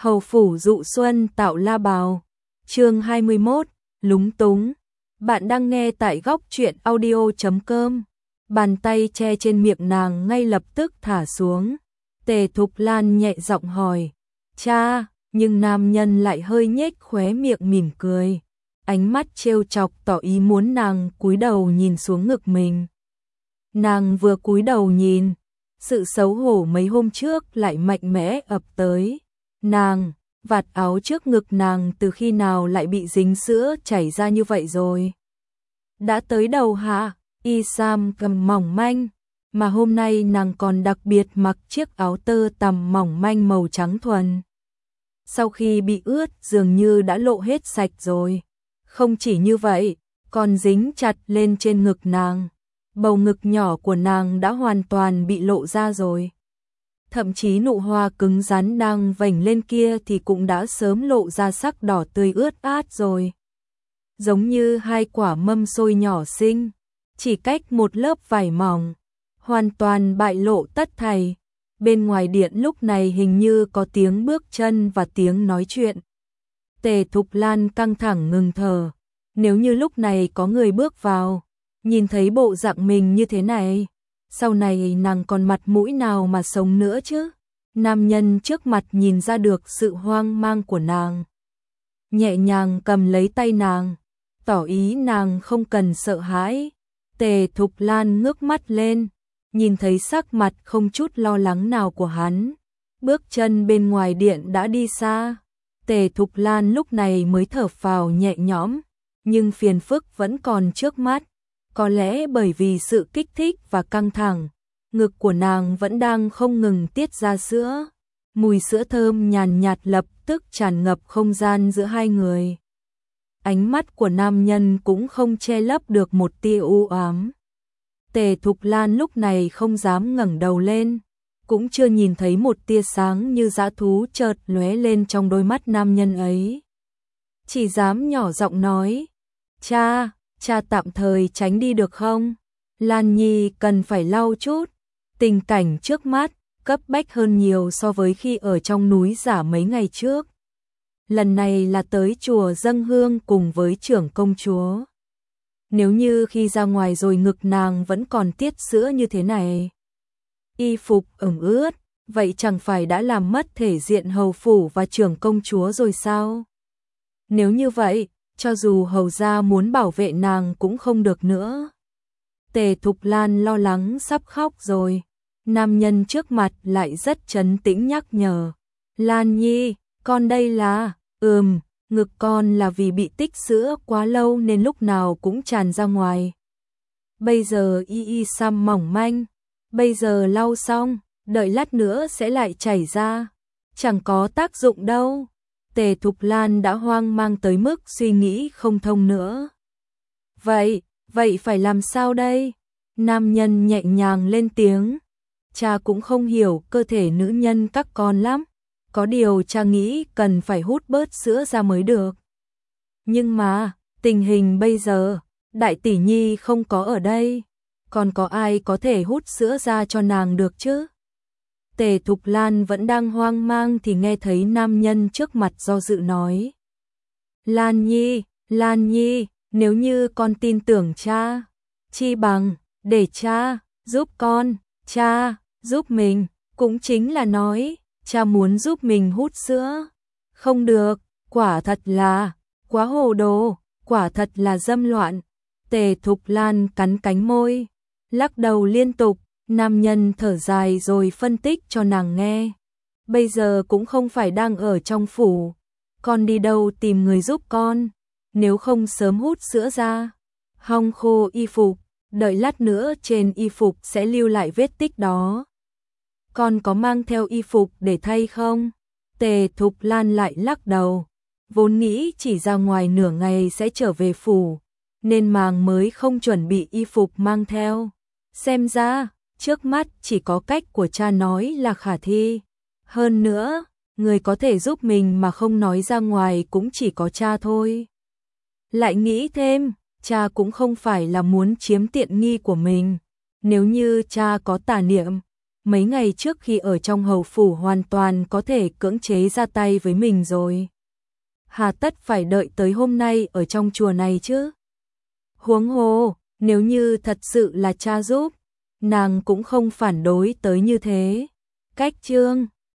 Hầu phủ dụ xuân tạo la bào. Chương 21, lúng túng. Bạn đang nghe tại góc truyện audio.com. Bàn tay che trên miệng nàng ngay lập tức thả xuống. Tề Thục Lan nhẹ giọng hỏi, cha, nhưng nam nhân lại hơi nhếch khóe miệng mỉm cười. Ánh mắt trêu chọc tỏ ý muốn nàng cúi đầu nhìn xuống ngực mình. Nàng vừa cúi đầu nhìn, sự xấu hổ mấy hôm trước lại mạnh mẽ ập tới. Nàng, vạt áo trước ngực nàng từ khi nào lại bị dính sữa chảy ra như vậy rồi? Đã tới đầu hạ, y sam cầm mỏng manh, mà hôm nay nàng còn đặc biệt mặc chiếc áo tơ tằm mỏng manh màu trắng thuần. Sau khi bị ướt dường như đã lộ hết sạch rồi. Không chỉ như vậy, còn dính chặt lên trên ngực nàng. Bầu ngực nhỏ của nàng đã hoàn toàn bị lộ ra rồi. Thậm chí nụ hoa cứng rắn đang vểnh lên kia thì cũng đã sớm lộ ra sắc đỏ tươi ướt át rồi. Giống như hai quả mâm xôi nhỏ xinh, chỉ cách một lớp vải mỏng, hoàn toàn bại lộ tất thảy. Bên ngoài điện lúc này hình như có tiếng bước chân và tiếng nói chuyện. Tề Thục Lan căng thẳng ngừng thở. Nếu như lúc này có người bước vào, nhìn thấy bộ dạng mình như thế này, sau này nàng còn mặt mũi nào mà sống nữa chứ? Nam nhân trước mặt nhìn ra được sự hoang mang của nàng. Nhẹ nhàng cầm lấy tay nàng, tỏ ý nàng không cần sợ hãi. Tề Thục Lan ngước mắt lên, nhìn thấy sắc mặt không chút lo lắng nào của hắn. Bước chân bên ngoài điện đã đi xa. Tề Thục Lan lúc này mới thở phào nhẹ nhõm, nhưng phiền phức vẫn còn trước mắt. Có lẽ bởi vì sự kích thích và căng thẳng, ngực của nàng vẫn đang không ngừng tiết ra sữa. Mùi sữa thơm nhàn nhạt lập tức tràn ngập không gian giữa hai người. Ánh mắt của nam nhân cũng không che lấp được một tia u ám. Tề Thục Lan lúc này không dám ngẩng đầu lên, cũng chưa nhìn thấy một tia sáng như dã thú chợt lóe lên trong đôi mắt nam nhân ấy. Chỉ dám nhỏ giọng nói, cha tạm thời tránh đi được không? Lan Nhi cần phải lau chút. Tình cảnh trước mắt cấp bách hơn nhiều so với khi ở trong núi giả mấy ngày trước. Lần này là tới chùa dâng hương cùng với trưởng công chúa. Nếu như khi ra ngoài rồi ngực nàng vẫn còn tiết sữa như thế này, y phục ẩm ướt, vậy chẳng phải đã làm mất thể diện hầu phủ và trưởng công chúa rồi sao? Nếu như vậy, cho dù hầu gia muốn bảo vệ nàng cũng không được nữa. Tề Thục Lan lo lắng sắp khóc rồi. Nam nhân trước mặt lại rất trấn tĩnh nhắc nhở. Lan Nhi, con đây là, ngực con là vì bị tích sữa quá lâu nên lúc nào cũng tràn ra ngoài. Bây giờ y sam mỏng manh, bây giờ lau xong, đợi lát nữa sẽ lại chảy ra. Chẳng có tác dụng đâu. Tề Thục Lan đã hoang mang tới mức suy nghĩ không thông nữa. Vậy phải làm sao đây? Nam nhân nhẹ nhàng lên tiếng. Cha cũng không hiểu cơ thể nữ nhân các con lắm. Có điều cha nghĩ cần phải hút bớt sữa ra mới được. Nhưng mà, tình hình bây giờ, đại tỷ nhi không có ở đây. Còn có ai có thể hút sữa ra cho nàng được chứ? Tề Thục Lan vẫn đang hoang mang thì nghe thấy nam nhân trước mặt do dự nói. Lan Nhi, nếu như con tin tưởng cha, chi bằng, để cha, giúp con, cha, giúp mình, cũng chính là nói, cha muốn giúp mình hút sữa. Không được, quả thật là, quá hồ đồ, quả thật là dâm loạn. Tề Thục Lan cắn cánh môi, lắc đầu liên tục. Nam nhân thở dài rồi phân tích cho nàng nghe. Bây giờ cũng không phải đang ở trong phủ. Con đi đâu tìm người giúp con? Nếu không sớm hút sữa ra, hong khô y phục, đợi lát nữa trên y phục sẽ lưu lại vết tích đó. Con có mang theo y phục để thay không? Tề Thục Lan lại lắc đầu. Vốn nghĩ chỉ ra ngoài nửa ngày sẽ trở về phủ, nên nàng mới không chuẩn bị y phục mang theo. Xem ra trước mắt chỉ có cách của cha nói là khả thi. Hơn nữa, người có thể giúp mình mà không nói ra ngoài cũng chỉ có cha thôi. Lại nghĩ thêm, cha cũng không phải là muốn chiếm tiện nghi của mình. Nếu như cha có tà niệm, mấy ngày trước khi ở trong hầu phủ hoàn toàn có thể cưỡng chế ra tay với mình rồi. Hà tất phải đợi tới hôm nay ở trong chùa này chứ? Huống hồ, nếu như thật sự là cha giúp, nàng cũng không phản đối tới như thế. Cách chương